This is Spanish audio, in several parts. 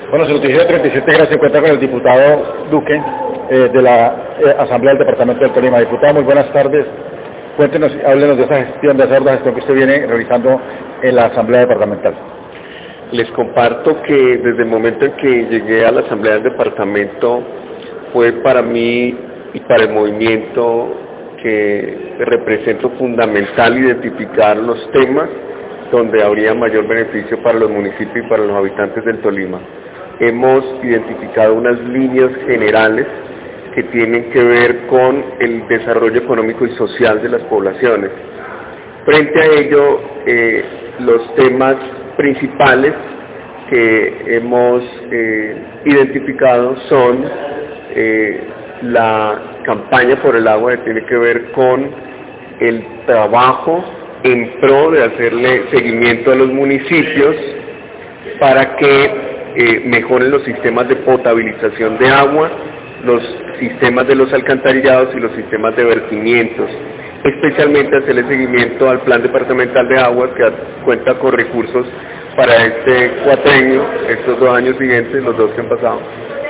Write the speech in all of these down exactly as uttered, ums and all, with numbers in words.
Bueno, su noticia treinta y siete gracias, se encuentra con el diputado Duque eh, de la eh, Asamblea del Departamento del Tolima. Diputado, muy buenas tardes. Cuéntenos, háblenos de esa gestión, de esa gestión que usted viene realizando en la Asamblea Departamental. Les comparto que desde el momento en que llegué a la Asamblea del Departamento fue para mí y para el movimiento que represento fundamental identificar los temas donde habría mayor beneficio para los municipios y para los habitantes del Tolima. Hemos identificado unas líneas generales que tienen que ver con el desarrollo económico y social de las poblaciones. Frente a ello, eh, los temas principales que hemos eh, identificado son eh, la campaña por el agua, que tiene que ver con el trabajo en pro de hacerle seguimiento a los municipios para que eh, mejoren los sistemas de potabilización de agua, los sistemas de los alcantarillados y los sistemas de vertimientos, especialmente hacerle seguimiento al Plan Departamental de Aguas, que cuenta con recursos para este cuatrenio, estos dos años siguientes, los dos que han pasado,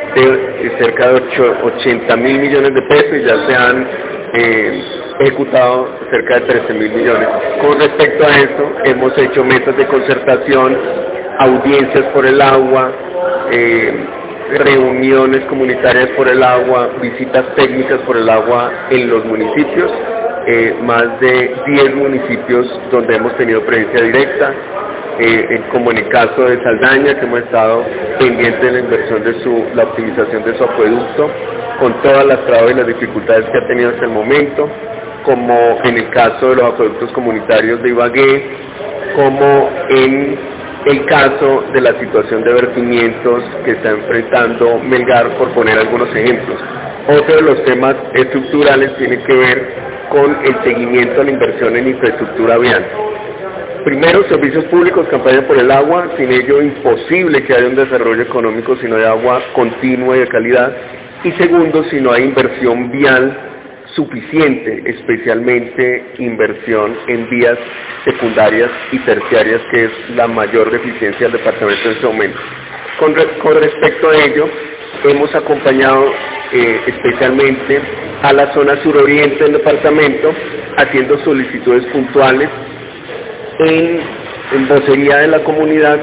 de cerca de ochenta mil millones de pesos, y ya se han eh, ejecutado cerca de trece mil millones. Con respecto a esto, hemos hecho metas de concertación, audiencias por el agua, eh, reuniones comunitarias por el agua, visitas técnicas por el agua en los municipios, eh, más de diez municipios donde hemos tenido presencia directa, eh, como en el caso de Saldaña, que hemos estado pendientes de la inversión de su, la optimización de su acueducto, con todas las trabas y las dificultades que ha tenido hasta el momento, como en el caso de los acueductos comunitarios de Ibagué, como en el caso de la situación de vertimientos que está enfrentando Melgar, por poner algunos ejemplos. Otro de los temas estructurales tiene que ver con el seguimiento a la inversión en infraestructura vial. Primero, servicios públicos, campaña por el agua, sin ello imposible que haya un desarrollo económico si no hay agua continua y de calidad. Y segundo, si no hay inversión vial suficiente, especialmente inversión en vías secundarias y terciarias, que es la mayor deficiencia del departamento en este momento. Con, re, con respecto a ello, hemos acompañado eh, especialmente a la zona suroriente del departamento, haciendo solicitudes puntuales en, en vocería de la comunidad,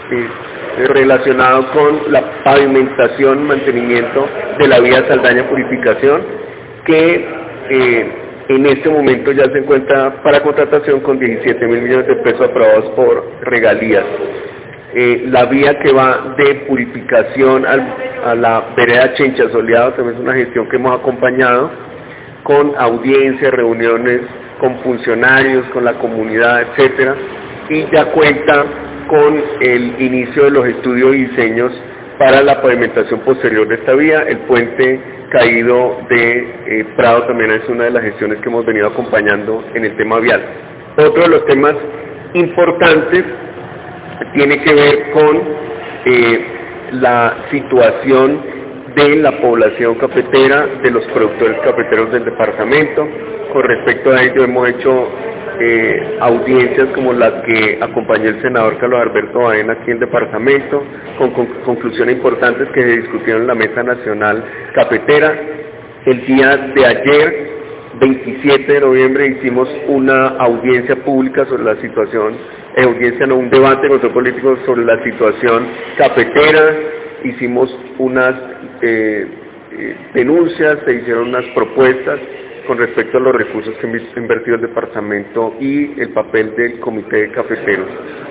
eh, relacionado con la pavimentación, mantenimiento de la vía Saldaña Purificación, que eh, en este momento ya se encuentra para contratación con diecisiete mil millones de pesos aprobados por regalías. Eh, la vía que va de purificación al, a la vereda Chencha Soleado también es una gestión que hemos acompañado con audiencias, reuniones con funcionarios, con la comunidad, etcétera, y ya cuenta con el inicio de los estudios y diseños para la pavimentación posterior de esta vía. El puente caído de eh, Prado también es una de las gestiones que hemos venido acompañando en el tema vial. Otro de los temas importantes tiene que ver con eh, la situación de la población cafetera, de los productores cafeteros del departamento. Con respecto a ello hemos hecho eh, audiencias como las que acompañó el senador Carlos Alberto Baena aquí en el departamento, con, con conclusiones importantes que se discutieron en la Mesa Nacional Cafetera. El día de ayer, veintisiete de noviembre, hicimos una audiencia pública sobre la situación, eh, audiencia no, un debate con los políticos sobre la situación cafetera. Hicimos unas eh, eh, denuncias, se hicieron unas propuestas con respecto a los recursos que ha invertido el departamento y el papel del comité de cafeteros.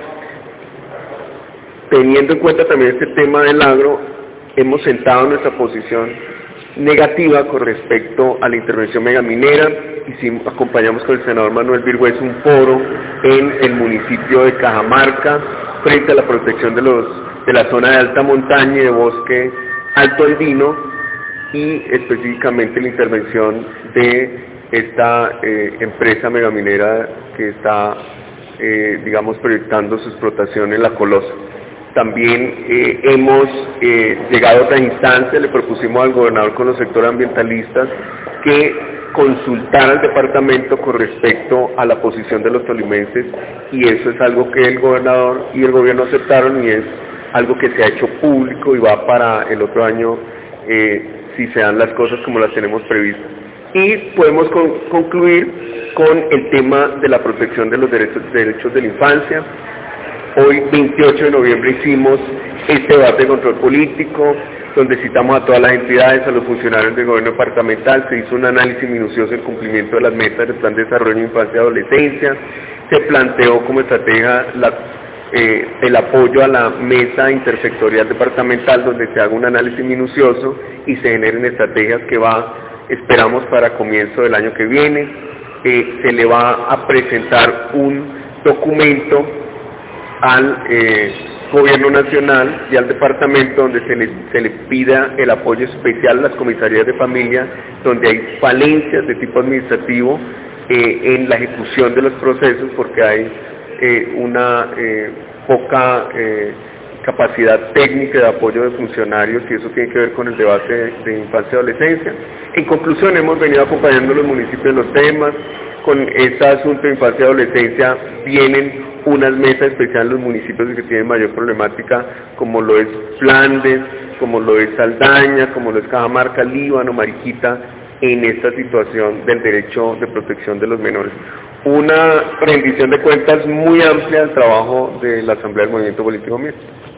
Teniendo en cuenta también este tema del agro, hemos sentado nuestra posición negativa con respecto a la intervención megaminera. Hicimos, acompañamos con el senador Manuel Virgüez un foro en el municipio de Cajamarca frente a la protección de, los, de la zona de alta montaña y de bosque alto andino, y específicamente la intervención de esta eh, empresa megaminera que está, eh, digamos, proyectando su explotación en La Colosa. También eh, hemos eh, llegado a otra instancia, le propusimos al gobernador con los sectores ambientalistas que consultara al departamento con respecto a la posición de los tolimenses, y eso es algo que el gobernador y el gobierno aceptaron, y es algo que se ha hecho público y va para el otro año eh, si se dan las cosas como las tenemos previstas. Y podemos con, concluir con el tema de la protección de los derechos, derechos de la infancia. Hoy, veintiocho de noviembre, hicimos este debate de control político, donde citamos a todas las entidades, a los funcionarios del gobierno departamental, se hizo un análisis minucioso del cumplimiento de las metas del Plan de Desarrollo de Infancia y Adolescencia, se planteó como estrategia la, eh, el apoyo a la mesa intersectorial departamental, donde se haga un análisis minucioso y se generen estrategias que va, esperamos para comienzo del año que viene. Eh, se le va a presentar un documento al eh, Gobierno Nacional y al Departamento donde se le, se le pida el apoyo especial a las comisarías de familia, donde hay falencias de tipo administrativo eh, en la ejecución de los procesos, porque hay eh, una eh, poca eh, capacidad técnica de apoyo de funcionarios, y eso tiene que ver con el debate de, de infancia y adolescencia. En conclusión, hemos venido acompañando a los municipios en los temas. Con este asunto de infancia y adolescencia vienen unas mesas especiales en los municipios que tienen mayor problemática, como lo es Flandes, como lo es Saldaña, como lo es Cajamarca, Líbano, Mariquita, en esta situación del derecho de protección de los menores. Una rendición de cuentas muy amplia al trabajo de la Asamblea del Movimiento Político Mixto.